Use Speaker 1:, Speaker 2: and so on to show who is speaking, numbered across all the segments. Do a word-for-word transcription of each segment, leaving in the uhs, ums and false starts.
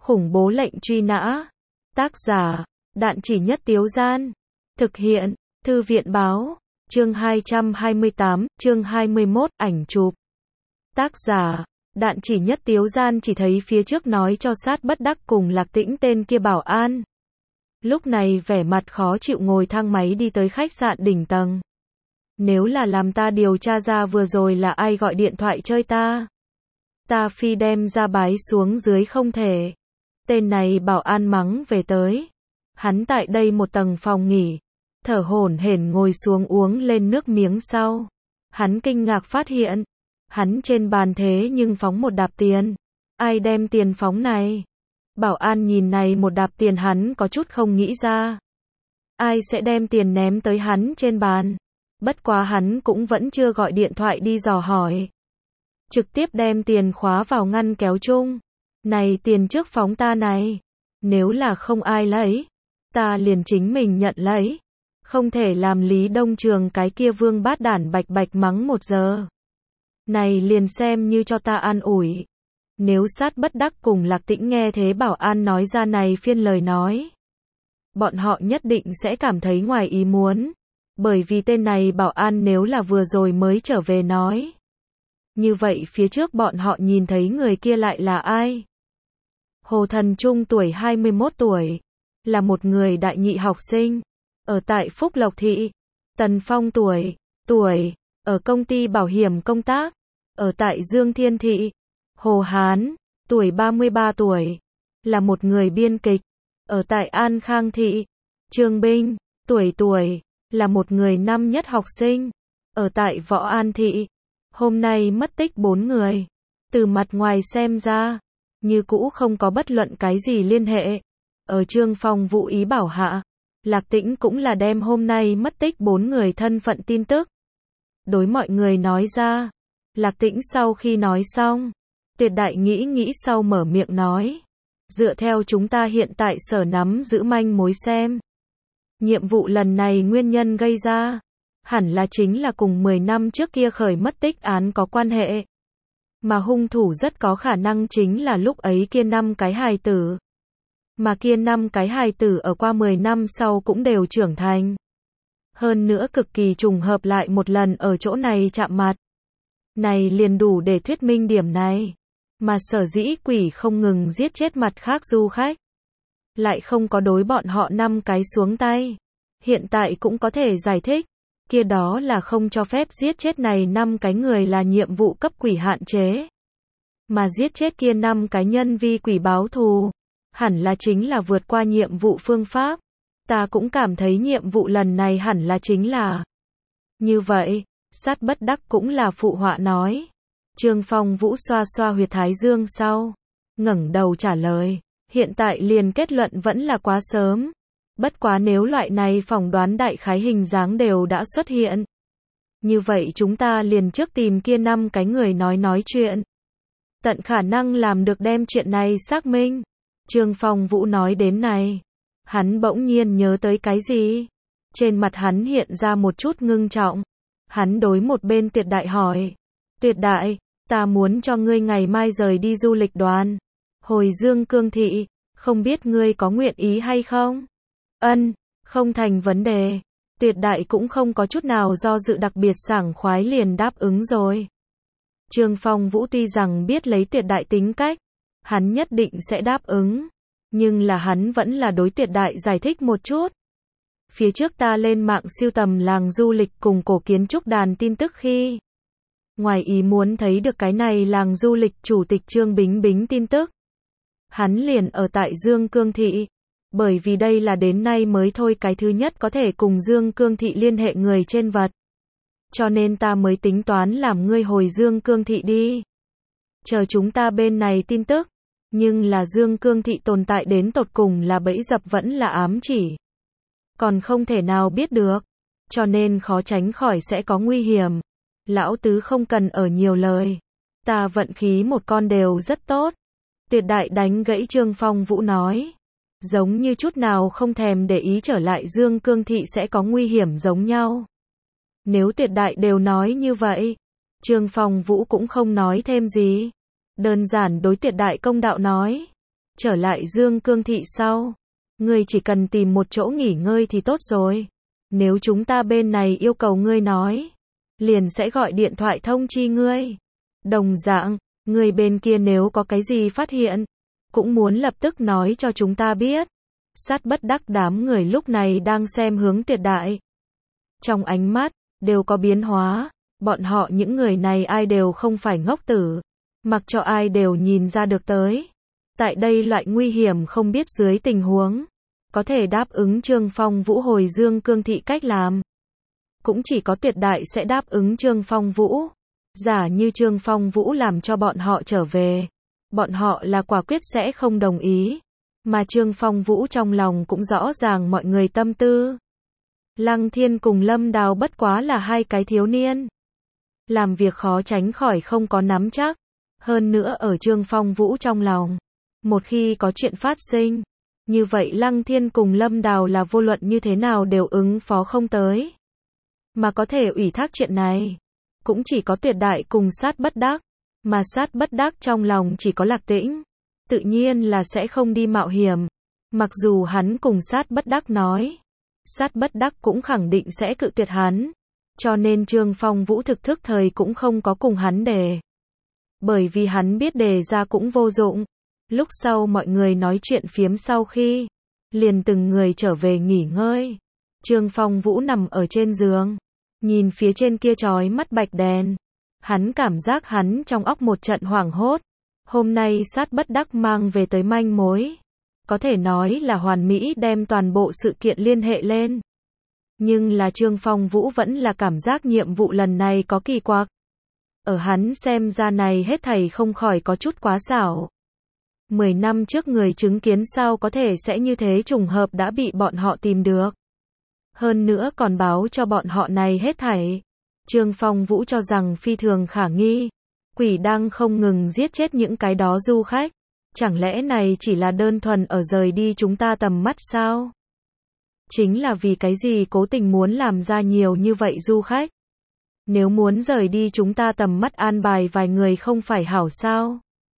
Speaker 1: Khủng bố lệnh truy nã. Tác giả, Đạn Chỉ Nhất Tiếu Gian. Thực hiện, Thư viện Báo. Chương hai trăm hai mươi tám, chương hai mươi mốt, ảnh chụp. Tác giả, Đạn Chỉ Nhất Tiếu Gian chỉ thấy phía trước nói cho Sát Bất Đắc cùng Lạc Tĩnh tên kia bảo an. Lúc này vẻ mặt khó chịu ngồi thang máy đi tới khách sạn đỉnh tầng. Nếu là làm ta điều tra ra vừa rồi là ai gọi điện thoại chơi ta, ta phi đem ra bái xuống dưới không thể. Tên này bảo an mắng về tới. Hắn tại đây một tầng phòng nghỉ, thở hổn hển ngồi xuống uống lên nước miếng sau. Hắn kinh ngạc phát hiện, hắn trên bàn thế nhưng phóng một đạp tiền. Ai đem tiền phóng này? Bảo an nhìn này một đạp tiền hắn có chút không nghĩ ra. Ai sẽ đem tiền ném tới hắn trên bàn? Bất quá hắn cũng vẫn chưa gọi điện thoại đi dò hỏi. Trực tiếp đem tiền khóa vào ngăn kéo chung. Này tiền trước phóng ta này. Nếu là không ai lấy, ta liền chính mình nhận lấy. Không thể làm Lý Đông Trường cái kia vương bát đản bạch bạch mắng một giờ. Này liền xem như cho ta an ủi. Nếu Sát Bất Đắc cùng Lạc Tĩnh nghe thế bảo an nói ra này phiên lời nói, bọn họ nhất định sẽ cảm thấy ngoài ý muốn. Bởi vì tên này bảo an nếu là vừa rồi mới trở về nói, như vậy phía trước bọn họ nhìn thấy người kia lại là ai? Hồ Thần Trung tuổi hai mươi mốt tuổi, là một người đại nhị học sinh, ở tại Phúc Lộc Thị. Tần Phong tuổi, tuổi, ở công ty bảo hiểm công tác, ở tại Dương Thiên Thị. Hồ Hán, tuổi ba mươi ba tuổi, là một người biên kịch, ở tại An Khang Thị. Trương Binh, tuổi tuổi, là một người năm nhất học sinh, ở tại Võ An Thị. Hôm nay mất tích bốn người. Từ mặt ngoài xem ra, như cũ không có bất luận cái gì liên hệ. Ở Trương Phong Vũ ý bảo hạ, Lạc Tĩnh cũng là đem hôm nay mất tích bốn người thân phận tin tức đối mọi người nói ra. Lạc Tĩnh sau khi nói xong, Tuyệt Đại nghĩ nghĩ sau mở miệng nói. Dựa theo chúng ta hiện tại sở nắm giữ manh mối xem, nhiệm vụ lần này nguyên nhân gây ra, hẳn là chính là cùng mười năm trước kia khởi mất tích án có quan hệ. Mà hung thủ rất có khả năng chính là lúc ấy kia năm cái hài tử. Mà kia năm cái hài tử ở qua mười năm sau cũng đều trưởng thành. Hơn nữa cực kỳ trùng hợp lại một lần ở chỗ này chạm mặt. Này liền đủ để thuyết minh điểm này. Mà sở dĩ quỷ không ngừng giết chết mặt khác du khách, lại không có đối bọn họ năm cái xuống tay. Hiện tại cũng có thể giải thích, kia đó là không cho phép giết chết này năm cái người là nhiệm vụ cấp quỷ hạn chế. Mà giết chết kia năm cái nhân vi quỷ báo thù, hẳn là chính là vượt qua nhiệm vụ phương pháp. Ta cũng cảm thấy nhiệm vụ lần này hẳn là chính là như vậy. Sát Bất Đắc cũng là phụ họa nói. Trương Phong Vũ xoa xoa huyệt thái dương sau, ngẩng đầu trả lời. Hiện tại liền kết luận vẫn là quá sớm. Bất quá nếu loại này phỏng đoán đại khái hình dáng đều đã xuất hiện, như vậy chúng ta liền trước tìm kia năm cái người nói nói chuyện. Tận khả năng làm được đem chuyện này xác minh. Trương Phong Vũ nói đến này, hắn bỗng nhiên nhớ tới cái gì. Trên mặt hắn hiện ra một chút ngưng trọng. Hắn đối một bên Tuyệt Đại hỏi. Tuyệt Đại, ta muốn cho ngươi ngày mai rời đi du lịch đoàn, hồi Dương Cương Thị, không biết ngươi có nguyện ý hay không? Ân, không thành vấn đề. Tuyệt Đại cũng không có chút nào do dự, đặc biệt sảng khoái liền đáp ứng rồi. Trương Phong Vũ tuy rằng biết lấy Tuyệt Đại tính cách, hắn nhất định sẽ đáp ứng, nhưng là hắn vẫn là đối Tuyệt Đại giải thích một chút. Phía trước ta lên mạng siêu tầm làng du lịch cùng cổ kiến trúc đàn tin tức khi, ngoài ý muốn thấy được cái này làng du lịch chủ tịch Trương Bính Bính tin tức. Hắn liền ở tại Dương Cương Thị, bởi vì đây là đến nay mới thôi cái thứ nhất có thể cùng Dương Cương Thị liên hệ người trên vật. Cho nên ta mới tính toán làm ngươi hồi Dương Cương Thị đi. Chờ chúng ta bên này tin tức, nhưng là Dương Cương Thị tồn tại đến tột cùng là bẫy dập vẫn là ám chỉ, còn không thể nào biết được, cho nên khó tránh khỏi sẽ có nguy hiểm. Lão tứ không cần ở nhiều lời, ta vận khí một con đều rất tốt. Tuyệt Đại đánh gãy Trương Phong Vũ nói, giống như chút nào không thèm để ý trở lại Dương Cương Thị sẽ có nguy hiểm giống nhau. Nếu Tuyệt Đại đều nói như vậy, Trương Phong Vũ cũng không nói thêm gì, đơn giản đối Tuyệt Đại công đạo nói, trở lại Dương Cương Thị sau. Ngươi chỉ cần tìm một chỗ nghỉ ngơi thì tốt rồi. Nếu chúng ta bên này yêu cầu ngươi nói, liền sẽ gọi điện thoại thông chi ngươi. Đồng dạng, người bên kia nếu có cái gì phát hiện, cũng muốn lập tức nói cho chúng ta biết. Sát bất đắc đám người lúc này đang xem hướng Tuyệt Đại. Trong ánh mắt, đều có biến hóa, bọn họ những người này ai đều không phải ngốc tử, mặc cho ai đều nhìn ra được tới. Tại đây loại nguy hiểm không biết dưới tình huống, có thể đáp ứng Trương Phong Vũ hồi Dương Cương Thị cách làm. Cũng chỉ có Tuyệt Đại sẽ đáp ứng Trương Phong Vũ. Giả như Trương Phong Vũ làm cho bọn họ trở về, bọn họ là quả quyết sẽ không đồng ý. Mà Trương Phong Vũ trong lòng cũng rõ ràng mọi người tâm tư. Lăng Thiên cùng Lâm Đào bất quá là hai cái thiếu niên. Làm việc khó tránh khỏi không có nắm chắc. Hơn nữa ở Trương Phong Vũ trong lòng, một khi có chuyện phát sinh, như vậy Lăng Thiên cùng Lâm Đào là vô luận như thế nào đều ứng phó không tới. Mà có thể ủy thác chuyện này, cũng chỉ có Tuyệt Đại cùng Sát bất đắc. Mà Sát bất đắc trong lòng chỉ có Lạc Tĩnh, tự nhiên là sẽ không đi mạo hiểm. Mặc dù hắn cùng Sát bất đắc nói, Sát bất đắc cũng khẳng định sẽ cự tuyệt hắn. Cho nên Trương Phong Vũ thực thức thời cũng không có cùng hắn đề. Bởi vì hắn biết đề ra cũng vô dụng. Lúc sau mọi người nói chuyện phiếm sau khi, liền từng người trở về nghỉ ngơi. Trương Phong Vũ nằm ở trên giường, nhìn phía trên kia chói mắt bạch đèn. Hắn cảm giác hắn trong óc một trận hoảng hốt. Hôm nay Sát bất đắc mang về tới manh mối, có thể nói là hoàn mỹ đem toàn bộ sự kiện liên hệ lên. Nhưng là Trương Phong Vũ vẫn là cảm giác nhiệm vụ lần này có kỳ quặc. Ở hắn xem ra này hết thảy không khỏi có chút quá xảo. Mười năm trước người chứng kiến sao có thể sẽ như thế trùng hợp đã bị bọn họ tìm được. Hơn nữa còn báo cho bọn họ này hết thảy. Trương Phong Vũ cho rằng phi thường khả nghi. Quỷ đang không ngừng giết chết những cái đó du khách. Chẳng lẽ này chỉ là đơn thuần ở rời đi chúng ta tầm mắt sao? Chính là vì cái gì cố tình muốn làm ra nhiều như vậy du khách? Nếu muốn rời đi chúng ta tầm mắt an bài vài người không phải hảo sao?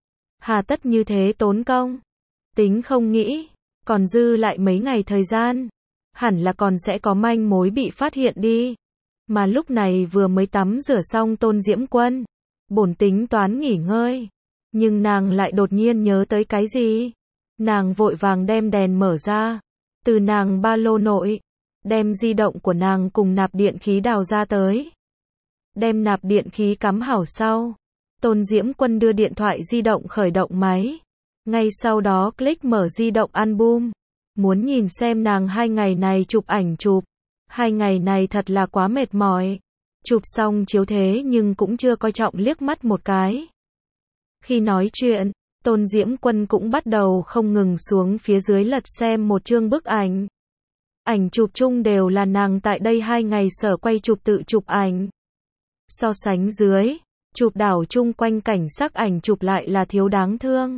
Speaker 1: Hà tất như thế tốn công? Tính không nghĩ, còn dư lại mấy ngày thời gian. Hẳn là còn sẽ có manh mối bị phát hiện đi. Mà lúc này vừa mới tắm rửa xong Tôn Diễm Quân. Bổn tính toán nghỉ ngơi. Nhưng nàng lại đột nhiên nhớ tới cái gì? Nàng vội vàng đem đèn mở ra. Từ nàng ba lô nội, đem di động của nàng cùng nạp điện khí đào ra tới. Đem nạp điện khí cắm hảo sau. Tôn Diễm Quân đưa điện thoại di động khởi động máy. Ngay sau đó click mở di động album. Muốn nhìn xem nàng hai ngày này chụp ảnh chụp. Hai ngày này thật là quá mệt mỏi. Chụp xong chiếu thế nhưng cũng chưa coi trọng liếc mắt một cái. Khi nói chuyện, Tôn Diễm Quân cũng bắt đầu không ngừng xuống phía dưới lật xem một chương bức ảnh. Ảnh chụp chung đều là nàng tại đây hai ngày sở quay chụp tự chụp ảnh. So sánh dưới, chụp đảo chung quanh cảnh sắc ảnh chụp lại là thiếu đáng thương.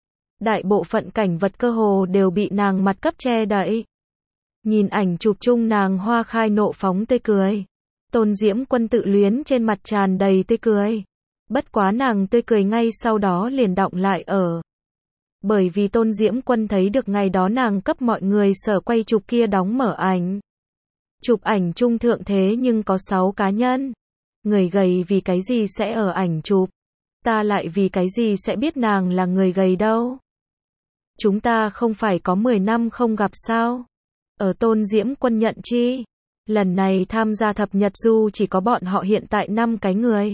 Speaker 1: Đại bộ phận cảnh vật cơ hồ đều bị nàng mặt cấp che đậy. Nhìn ảnh chụp chung nàng hoa khai nộ phóng tươi cười. Tôn Diễm Quân tự luyến trên mặt tràn đầy tươi cười. Bất quá nàng tươi cười ngay sau đó liền đọng lại ở. Bởi vì Tôn Diễm Quân thấy được ngày đó nàng cấp mọi người sở quay chụp kia đóng mở ảnh. Chụp ảnh chung thượng thế nhưng có sáu cá nhân. Người gầy vì cái gì sẽ ở ảnh chụp? Ta lại vì cái gì sẽ biết nàng là người gầy đâu? Chúng ta không phải có mười năm không gặp sao? Ở Tôn Diễm Quân nhận chi? Lần này tham gia thập nhật du chỉ có bọn họ hiện tại năm cái người.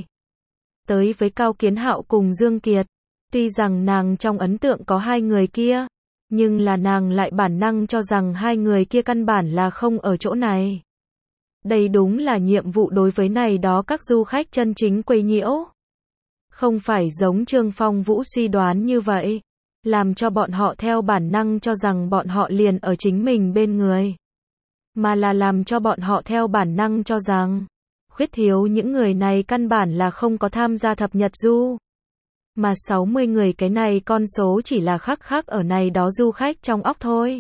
Speaker 1: Tới với Cao Kiến Hạo cùng Dương Kiệt. Tuy rằng nàng trong ấn tượng có hai người kia, nhưng là nàng lại bản năng cho rằng hai người kia căn bản là không ở chỗ này. Đây đúng là nhiệm vụ đối với này đó các du khách chân chính quấy nhiễu. Không phải giống Trương Phong Vũ suy đoán như vậy, làm cho bọn họ theo bản năng cho rằng bọn họ liền ở chính mình bên người. Mà là làm cho bọn họ theo bản năng cho rằng, khuyết thiếu những người này căn bản là không có tham gia thập nhật du. Mà sáu mươi người cái này con số chỉ là khắc khắc ở này đó du khách trong óc thôi.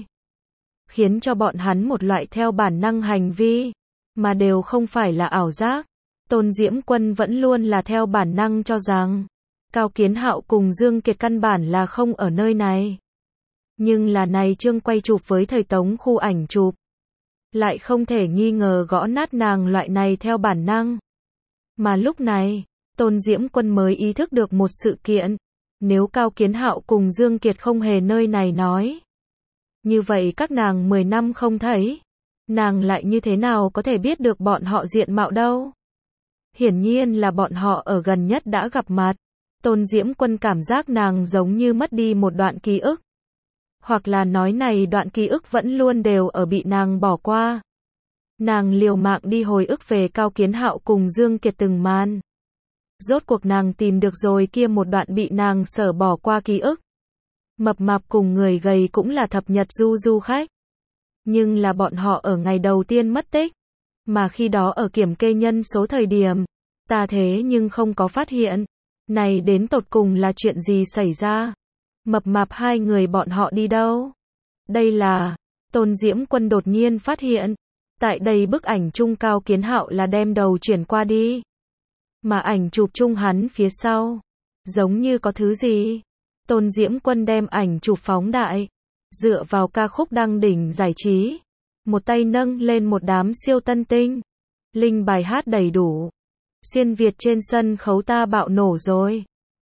Speaker 1: Khiến cho bọn hắn một loại theo bản năng hành vi, mà đều không phải là ảo giác. Tôn Diễm Quân vẫn luôn là theo bản năng cho rằng, Cao Kiến Hạo cùng Dương Kiệt căn bản là không ở nơi này. Nhưng là này chương quay chụp với thời Tống khu ảnh chụp. Lại không thể nghi ngờ gõ nát nàng loại này theo bản năng. Mà lúc này, Tôn Diễm Quân mới ý thức được một sự kiện. Nếu Cao Kiến Hạo cùng Dương Kiệt không hề nơi này nói. Như vậy các nàng mười năm không thấy. Nàng lại như thế nào có thể biết được bọn họ diện mạo đâu? Hiển nhiên là bọn họ ở gần nhất đã gặp mặt. Tôn Diễm Quân cảm giác nàng giống như mất đi một đoạn ký ức. Hoặc là nói này đoạn ký ức vẫn luôn đều ở bị nàng bỏ qua. Nàng liều mạng đi hồi ức về Cao Kiến Hạo cùng Dương Kiệt từng màn. Rốt cuộc nàng tìm được rồi kia một đoạn bị nàng sở bỏ qua ký ức. Mập mạp cùng người gầy cũng là thập nhật du du khách. Nhưng là bọn họ ở ngày đầu tiên mất tích. Mà khi đó ở kiểm kê nhân số thời điểm, ta thế nhưng không có phát hiện. Này đến tột cùng là chuyện gì xảy ra? Mập mạp hai người bọn họ đi đâu? Đây là, Tôn Diễm Quân đột nhiên phát hiện. Tại đây bức ảnh chung Cao Kiến Hạo là đem đầu chuyển qua đi. Mà ảnh chụp chung hắn phía sau. Giống như có thứ gì. Tôn Diễm Quân đem ảnh chụp phóng đại. Dựa vào ca khúc đăng đỉnh giải trí. Một tay nâng lên một đám siêu tân tinh. Linh bài hát đầy đủ. Xuyên Việt trên sân khấu ta bạo nổ rồi.